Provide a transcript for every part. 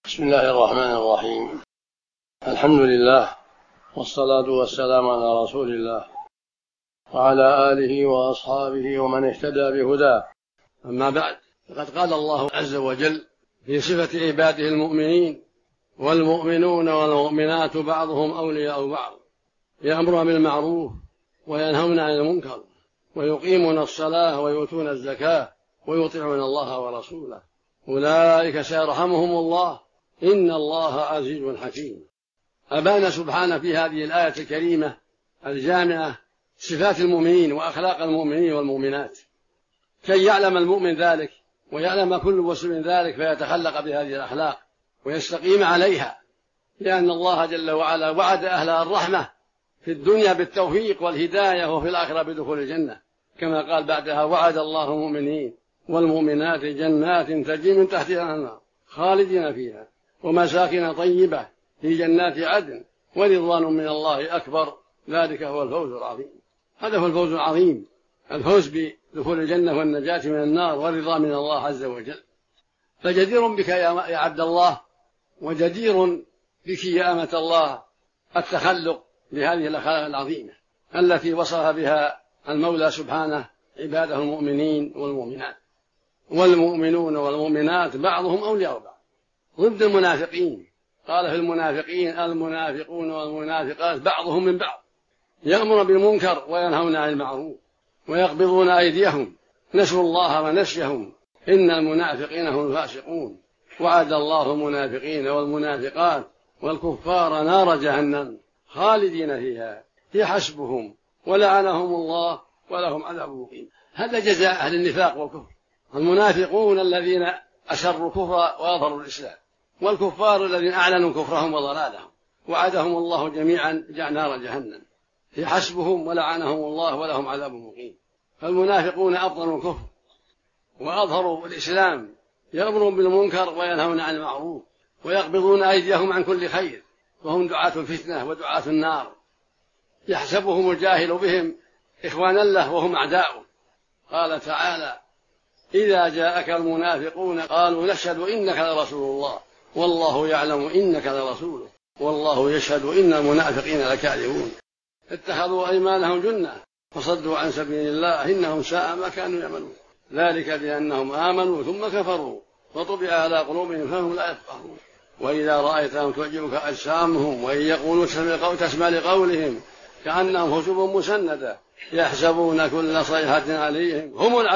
بسم الله الرحمن الرحيم. الحمد لله والصلاة والسلام على رسول الله وعلى آله وأصحابه ومن اهتدى بهداه. أما بعد، فقد قال الله عز وجل في صفة عباده المؤمنين: والمؤمنون والمؤمنات بعضهم أولياء بعض يأمرون بالمعروف وينهون عن المنكر ويقيمون الصلاة ويؤتون الزكاة ويطيعون الله ورسوله أولئك سيرحمهم الله إن الله عزيز حكيم. أبان سبحانه في هذه الآية الكريمة الجامعة صفات المؤمنين وأخلاق المؤمنين والمؤمنات، كي يعلم المؤمن ذلك ويعلم كل مسلم ذلك فيتخلق بهذه الأخلاق ويستقيم عليها، لأن الله جل وعلا وعد أهل الرحمة في الدنيا بالتوفيق والهداية وفي الآخرة بدخول الجنة، كما قال بعدها: وعد الله المؤمنين والمؤمنات جنات تجري من تحتها الأنهار خالدين فيها ومساكن طيبة في جنات عدن ورضوان من الله أكبر، ذلك هو الفوز العظيم. هذا هو الفوز العظيم، الفوز بدخول الجنة والنجاة من النار والرضا من الله عز وجل. فجدير بك يا عبد الله، وجدير بك يا أمة الله التخلق بهذه الأخلاق العظيمة التي وصف بها المولى سبحانه عباده المؤمنين والمؤمنات. والمؤمنون والمؤمنات بعضهم أولياء بعض، ضد المنافقين. قال في المنافقين: المنافقون والمنافقات بعضهم من بعض يأمر بالمنكر وينهون عن المعروف ويقبضون أيديهم نسوا الله ونسيهم إن المنافقين هم الفاسقون. وعد الله المنافقين والمنافقات والكفار نار جهنم خالدين فيها هي حسبهم ولعنهم الله ولهم عذاب مقيم. هذا جزاء أهل النفاق والكفر، المنافقون الذين أسروا الكفر وأظهروا الإسلام، والكفار الذين أعلنوا كفرهم وضلالهم. وعدهم الله جميعا نار جهنم هي حسبهم ولعنهم الله ولهم عذاب مقيم. فالمنافقون أبطنوا الكفر وأظهروا الإسلام، يأمرون بالمنكر وينهون عن المعروف ويقبضون أيديهم عن كل خير، وهم دعاة الفتنة ودعاة النار. يحسبهم الجاهل بهم إخوانا له وهم أعداؤه. قال تعالى: إذا جاءك المنافقون قالوا نشهد إنك لرسول الله والله يعلم إنك لرسوله والله يشهد إن المنافقين لكاذبون. اتخذوا أيمانهم جنة فصدوا عن سبيل الله إنهم ساء ما كانوا يعملون، ذلك بأنهم آمنوا ثم كفروا وطبع على قلوبهم فهم لا يفقهون. وإذا رأيتهم تعجبك أجسامهم وإن يقولوا تسمع لقولهم كأنهم خشب مسندة يحسبون كل صيحة عليهم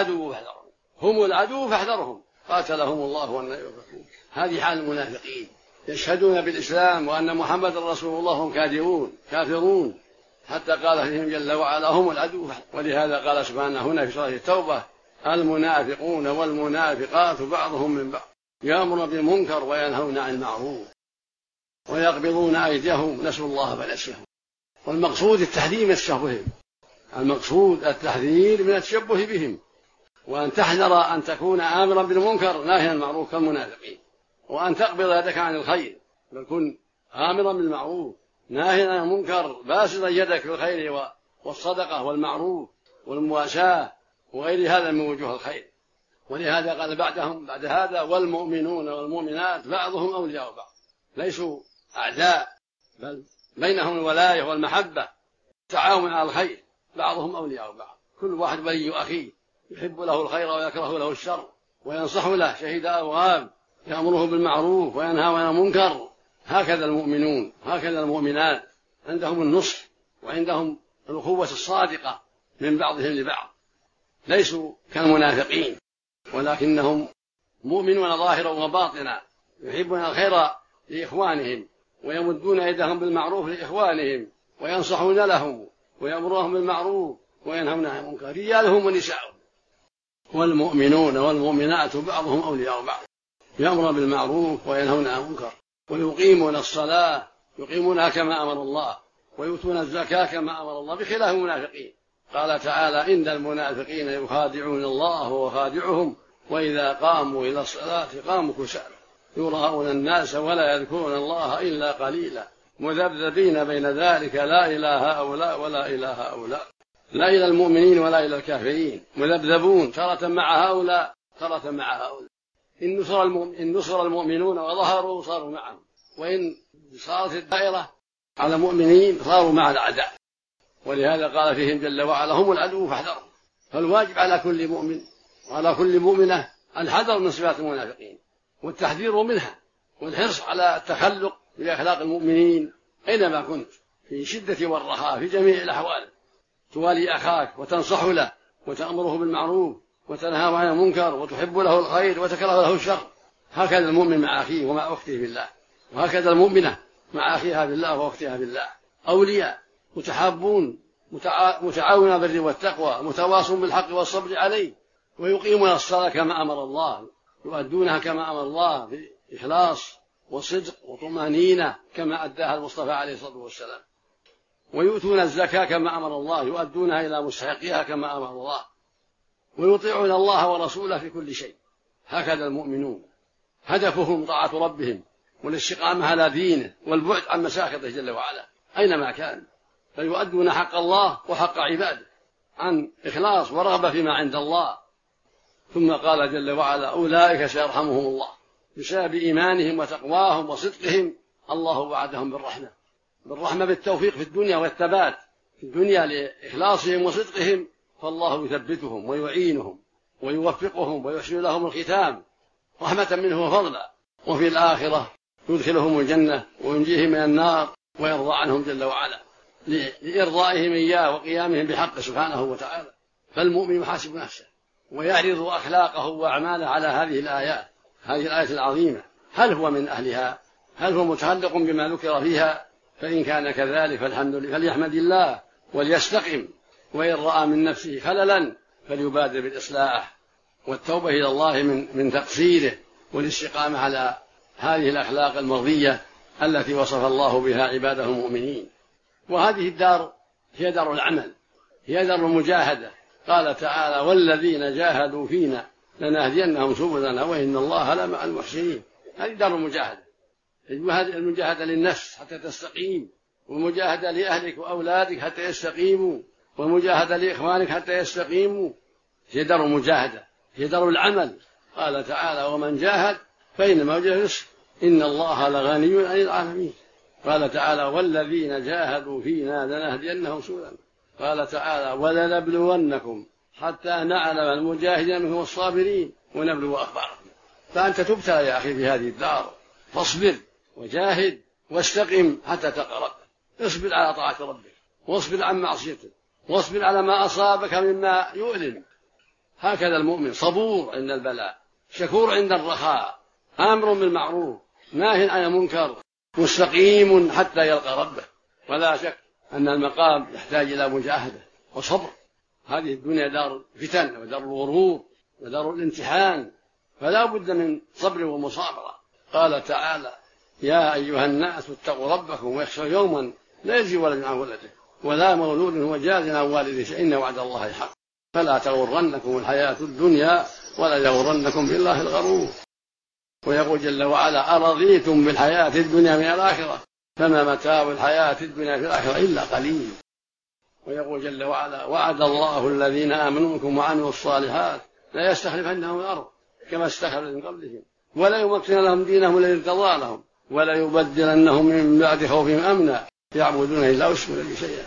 هم العدو فاحذرهم قاتلهم الله وأن يؤفكون. هذه حال المنافقين، يشهدون بالإسلام وأن محمد رسول الله هم كاذبون كافرون، حتى قال فيهم جل وعلا: هم العدو. ولهذا قال سبحانه هنا في سورة التوبة: المنافقون والمنافقات بعضهم من بعض يأمرون بالمنكر وينهون عن المعروف ويقبضون أيديهم نسوا الله فنسيهم. والمقصود التحذير من التشبه بهم، المقصود التحذير من التشبه بهم، وأن تحذر أن تكون آمرا بالمنكر ناهيا عن المعروف كالمنافقين، وأن تقبض يدك عن الخير، بل كن آمرا بالمعروف ناهيا عن المنكر باسطا يدك بالخير والصدقة والمعروف والمواساة وغير هذا من وجوه الخير. ولهذا قال بعد هذا: والمؤمنون والمؤمنات بعضهم أولياء بعض، ليسوا أعداء بل بينهم الولاية والمحبة، التعاون على الخير، بعضهم أولياء بعض، كل واحد ولي أخيه يحب له الخير ويكره له الشر وينصح له شهيد أبواب، يأمره بالمعروف وينهى عن المنكر. هكذا المؤمنون هكذا المؤمنات، عندهم النصح وعندهم الأخوة الصادقة من بعضهم لبعض، ليسوا كالمنافقين ولكنهم مؤمنون ظاهرا وباطنا، يحبون الخير لإخوانهم ويمدون يدهم بالمعروف لإخوانهم وينصحون لهم ويأمرهم بالمعروف وينهون عن المنكر، رجالهم ونساءهم. والمؤمنون والمؤمنات بعضهم أولياء بعض يأمرون بالمعروف وينهون عن المنكر ويقيمون الصلاة يقيمونها كما أمر الله ويؤتون الزكاة كما أمر الله، بخلاف المنافقين. قال تعالى: إن المنافقين يخادعون الله وهو خادعهم وإذا قاموا إلى الصلاة قاموا كسالى يراءون الناس ولا يذكرون الله إلا قليلا مذبذبين بين ذلك لا إلى هؤلاء ولا إلى هؤلاء، لا إلى المؤمنين ولا إلى الكافرين، مذبذبون تارة مع هؤلاء تارة مع هؤلاء. إن نصر المؤمنون وظهروا صاروا معهم، وإن صارت الدائرة على المؤمنين صاروا مع الأعداء. ولهذا قال فيهم جل وعلا هم العدو فاحذرهم. فالواجب على كل مؤمن وعلى كل مؤمنة الحذر من صفات المنافقين والتحذير منها، والحرص على التخلق بأخلاق المؤمنين أينما كنت، في شدة والرخاء، في جميع الأحوال. توالي أخاك وتنصح له وتأمره بالمعروف وتنهاه عن المنكر وتحب له الخير وتكره له الشر. هكذا المؤمن مع أخيه ومع أخته بالله، وهكذا المؤمنة مع أخيها بالله وأختها بالله، أولياء متحابون متعاونون بالبر والتقوى، متواصون بالحق والصبر عليه، ويقيمون الصلاة كما أمر الله، يؤدونها كما أمر الله بإخلاص وصدق وطمأنينة كما أداها المصطفى عليه الصلاة والسلام، ويؤتون الزكاة كما أمر الله، يؤدونها إلى مستحقيها كما أمر الله، ويطيعون الله ورسوله في كل شيء. هكذا المؤمنون هدفهم طاعة ربهم والاستقامة على دينه والبعد عن مساخطه جل وعلا أينما كان، فيؤدون حق الله وحق عباده عن إخلاص ورغبة فيما عند الله. ثم قال جل وعلا أولئك سيرحمهم الله بسبب إيمانهم وتقواهم وصدقهم، الله وعدهم بالرحمة بالتوفيق في الدنيا والثبات في الدنيا لإخلاصهم وصدقهم، فالله يثبتهم ويعينهم ويوفقهم ويحسن لهم الختام رحمة منه وفضلا، وفي الآخرة يدخلهم الجنة وينجيهم من النار ويرضى عنهم جل وعلا لإرضائهم إياه وقيامهم بحقه سبحانه وتعالى. فالمؤمن يحاسب نفسه ويعرض أخلاقه وأعماله على هذه الآية العظيمة، هل هو من أهلها؟ هل هو متعلق بما ذكر فيها؟ فإن كان كذلك فليحمد الله وليستقم، وإن رأى من نفسه خللا فليبادر بالإصلاح والتوبة إلى الله من تقصيره والاستقامة على هذه الأخلاق المرضية التي وصف الله بها عباده المؤمنين. وهذه الدار هي دار العمل، هي دار المجاهدة. قال تعالى والذين جاهدوا فينا لنهدينهم سبلنا وإن الله لمع المحسنين. هذه دار المجاهدة، المجاهدة للنفس حتى تستقيم، والمجاهدة لأهلك وأولادك حتى يستقيموا، والمجاهدة لإخوانك حتى يستقيموا. هي دار المجاهدة، هي دار العمل. قال تعالى ومن جاهد فإنما يجاهد إن الله لغني عن العالمين. قال تعالى والذين جاهدوا فينا لنهدينهم سبلنا. قال تعالى ولنبلونكم حتى نعلم المجاهدين منكم والصابرين ونبلو أخباركم. فأنت تبتلى يا أخي في هذه الدار، فاصبر وجاهد واستقم حتى تلقى ربك. اصبر على طاعة ربك، واصبر عن معصيته، واصبر على ما أصابك مما يؤلم. هكذا المؤمن صبور عند البلاء، شكور عند الرخاء، آمر بالمعروف ناهٍ عن المنكر، مستقيم حتى يلقى ربه. ولا شك أن المقام يحتاج إلى مجاهدة وصبر. هذه الدنيا دار فتن ودار الغرور ودار الامتحان، فلا بد من صبر ومصابرة. قال تعالى يا أيها الناس اتقوا ربكم واخشوا يوما لا يجزي ولد عن ولده ولا مولود هو جاز عن والده إن وعد الله حق فلا تغرنكم الحياة الدنيا ولا يغرنكم بالله الغرور. ويقول جل وعلا أرضيتم بالحياة الدنيا من الآخرة فما متاع الحياة الدنيا في الآخرة إلا قليل. ويقول جل وعلا وعد الله الذين آمنوا منكم وعملوا الصالحات لا يستخلفنهم الأرض كما استخلف من قبلهم ولا يمكن لهم دينهم الذي ارتضى لهم ولا يبدلنهم من بعد خوفهم أمنا يعبدون لا يشركون به شيئا.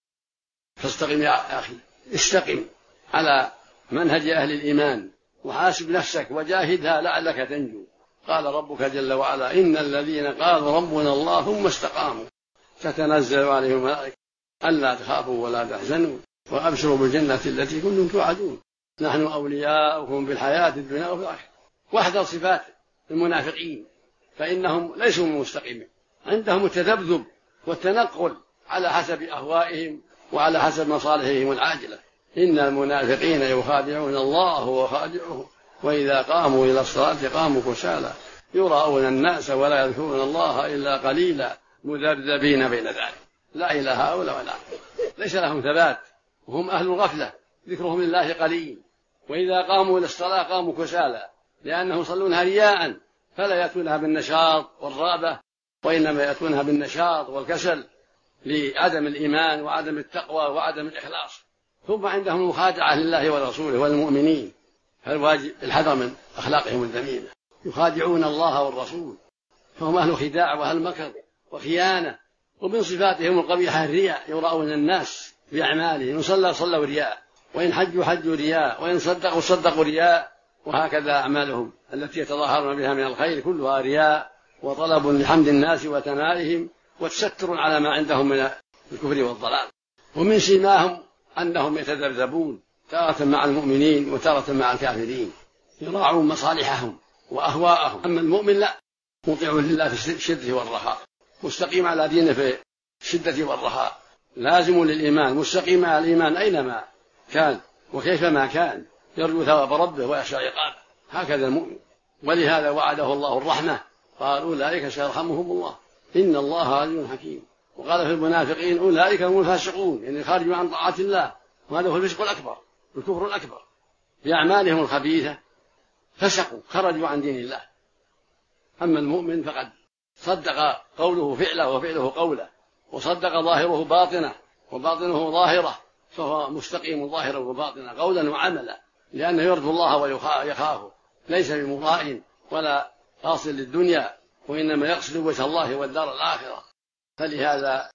فاستقم يا أخي، استقم على منهج أهل الإيمان وحاسب نفسك وجاهدها لعلك تنجو. قال ربك جل وعلا إن الذين قالوا ربنا الله ثم استقاموا تتنزل عليهم الملائكة ألا تخافوا ولا تحزنوا وأبشروا بالجنة التي كنتم توعدون نحن أولياؤكم في الحياة الدنيا وفي الآخرة. واحذر صفات المنافقين فإنهم ليسوا مستقيمين، عندهم التذبذب والتنقل على حسب أهوائهم وعلى حسب مصالحهم العاجلة. إن المنافقين يخادعون الله وخادعهم وإذا قاموا إلى الصلاة قاموا كسالى يراءون الناس ولا يذكرون الله إلا قليلا مذبذبين بين ذلك لا إلى هؤلاء ولا ليس لهم ثبات وهم أهل الغفلة ذكرهم لله قليل. وإذا قاموا إلى الصلاة قاموا كسالى لأنهم يصلونها رياء فلا يأتونها بالنشاط والرغبة وإنما يأتونها بالنشاط والكسل لعدم الإيمان وعدم التقوى وعدم الإخلاص. ثم عندهم مخادعة لله ورسوله والمؤمنين، فالواجب الحذر من أخلاقهم الذميمة. يخادعون الله والرسول، فهم أهل خداع وأهل مكر وخيانة. ومن صفاتهم القبيحة الرياء، يراؤون الناس بأعمالهم، إن صلوا رياء، وإن حجوا رياء، وإن صدقوا رياء، وهكذا أعمالهم التي يتظاهرون بها من الخير كلها رياء وطلب لحمد الناس وثنائهم وتستر على ما عندهم من الكفر والضلال. ومن سيماهم أنهم يتذبذبون تارة مع المؤمنين وتارة مع الكافرين، يراعون مصالحهم وأهواءهم. أما المؤمن لا، مطيع لله في الشدة والرخاء، مستقيم على دينه في الشدة والرخاء، لازم للإيمان، مستقيم على الإيمان أينما كان وكيفما كان، يرجو ثواب ربه ويخشى عقابه، هكذا المؤمن. ولهذا وعده الله الرحمة، قال أولئك سيرحمهم الله إن الله عزيز حكيم. وقال في المنافقين أولئك هم الفاسقون، يعني خارجوا عن طاعة الله، وهذا هو الفسق الأكبر، الكفر الأكبر، بأعمالهم الخبيثة فسقوا، خرجوا عن دين الله. أما المؤمن فقد صدق قوله فعله وفعله قوله، وصدق ظاهره باطنه وباطنه ظاهره، فهو مستقيم ظاهرا وباطنا قولا وعملا، لأنه يرجو الله ويخافه، ليس بمراء ولا قاصد للدنيا، وإنما يقصد وجه الله والدار الآخرة. فلهذا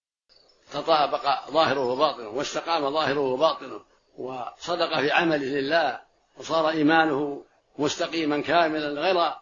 تطابق ظاهره وباطنه، واستقام ظاهره وباطنه، وصدق في عمله لله، وصار إيمانه مستقيما كاملا غير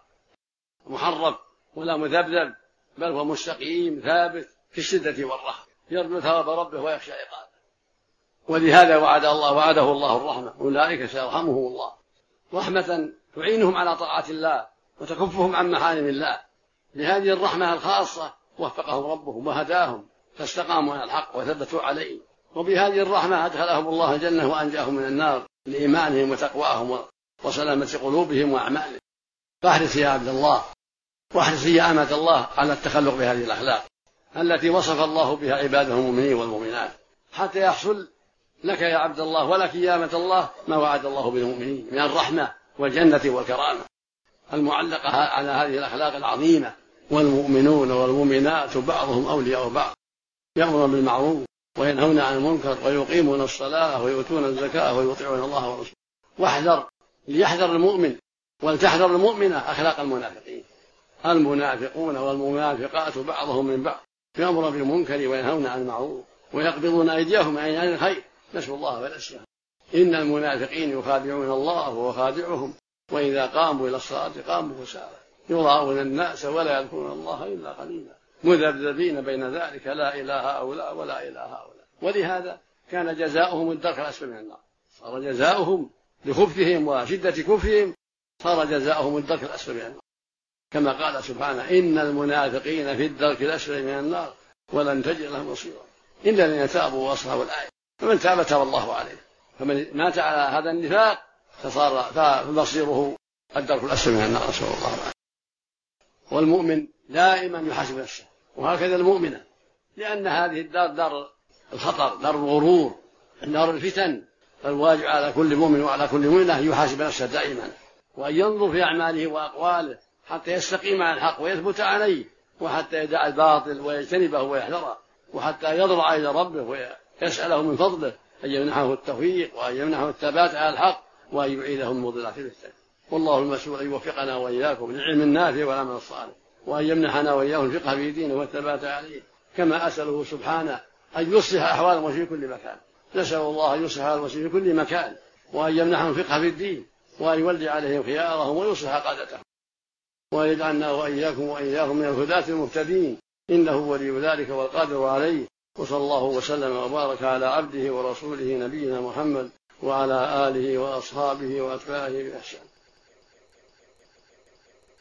محرف ولا مذبذب، بل هو مستقيم ثابت في الشدة والرخاء، يرجو ثواب ربه ويخشى عقابه. ولهذا وعده الله الرحمة، أولئك سيرحمهم الله، رحمة تعينهم على طاعة الله وتكفهم عن محارم الله. لهذه الرحمة الخاصة وفقهم ربهم وهداهم فاستقاموا على الحق وثبتوا عليه، وبهذه الرحمة أدخلهم الله الجنة وأنجاهم من النار لإيمانهم وتقواهم وسلامة قلوبهم وأعمالهم. فاحرص يا عبد الله، واحرص يا أمة الله على التخلق بهذه الأخلاق التي وصف الله بها عباده المؤمنين والمؤمنات، حتى يحصل لك يا عبد الله ولك يا أمة الله ما وعد الله بالمؤمنين من الرحمة والجنة والكرامة المعلقة على هذه الأخلاق العظيمة. والمؤمنون والمؤمنات بعضهم أولياء بعض، يأمرون بالمعروف وينهون عن المنكر ويقيمون الصلاة ويؤتون الزكاة ويطيعون الله ورسوله. ليحذر المؤمن ولتحذر المؤمنة أخلاق المنافقين. المنافقون والمنافقات بعضهم من بعض، يأمرون بالمنكر وينهون عن المعروف ويقبضون أيديهم عن الخير، نسأل الله ونسيه. إن المنافقين يخادعون الله وهو خادعهم، وإذا قاموا إلى الصلاة قاموا كسالى يراءون الناس ولا يذكرون الله إلا قليلا مذبذبين بين ذلك لا إله هؤلاء ولا إله هؤلاء. ولهذا كان جزاؤهم الدرك الأسفل من النار، صار جزاؤهم لخبثهم وشدة كفرهم، صار جزاؤهم الدرك الأسفل من النار، كما قال سبحانه إن المنافقين في الدرك الأسفل من النار ولن تجد لهم نصيرا إلا الذين تابوا وأصلحوا. الآية فمن تاب تاب الله عليه، فمن مات على هذا النفاق فمصيره الدرك الأسفل من النار، نسأل الله العافية. والمؤمن دائما يحاسب نفسه، وهكذا المؤمنة، لأن هذه الدار دار الخطر، دار الغرور، دار الفتن، فالواجب على كل مؤمن وعلى كل مؤمنة يحاسب نفسه دائما، وأن ينظر في أعماله وأقواله حتى يستقيم على الحق ويثبت عليه، وحتى يدع الباطل ويجتنبه ويحذره، وحتى يضرع إلى ربه ويسأله من فضله أن يمنحه التوفيق وأن يمنحه الثبات على الحق وأن يعيده من مضلات الفتن. والله المسؤول أن يوفقنا وإياكم للعلم النافع والعمل الصالح، وأن يمنحنا وإياه الفقه في دينه والثبات عليه، كما أسأله سبحانه أن يصلح أحوال المسلمين في كل مكان. نسأل الله أن يصلح المسلمين في كل مكان، وأن يمنحهم الفقه في الدين، وأن يولي عليهم خيارهم ويصلح قادتهم، وأن يجعلنا وإياكم من الهداة المهتدين، إنه ولي ذلك والقادر عليه. وصلى الله وسلم وبارك على عبده ورسوله نبينا محمد وعلى آله وأصحابه وأتباعه بإحسان.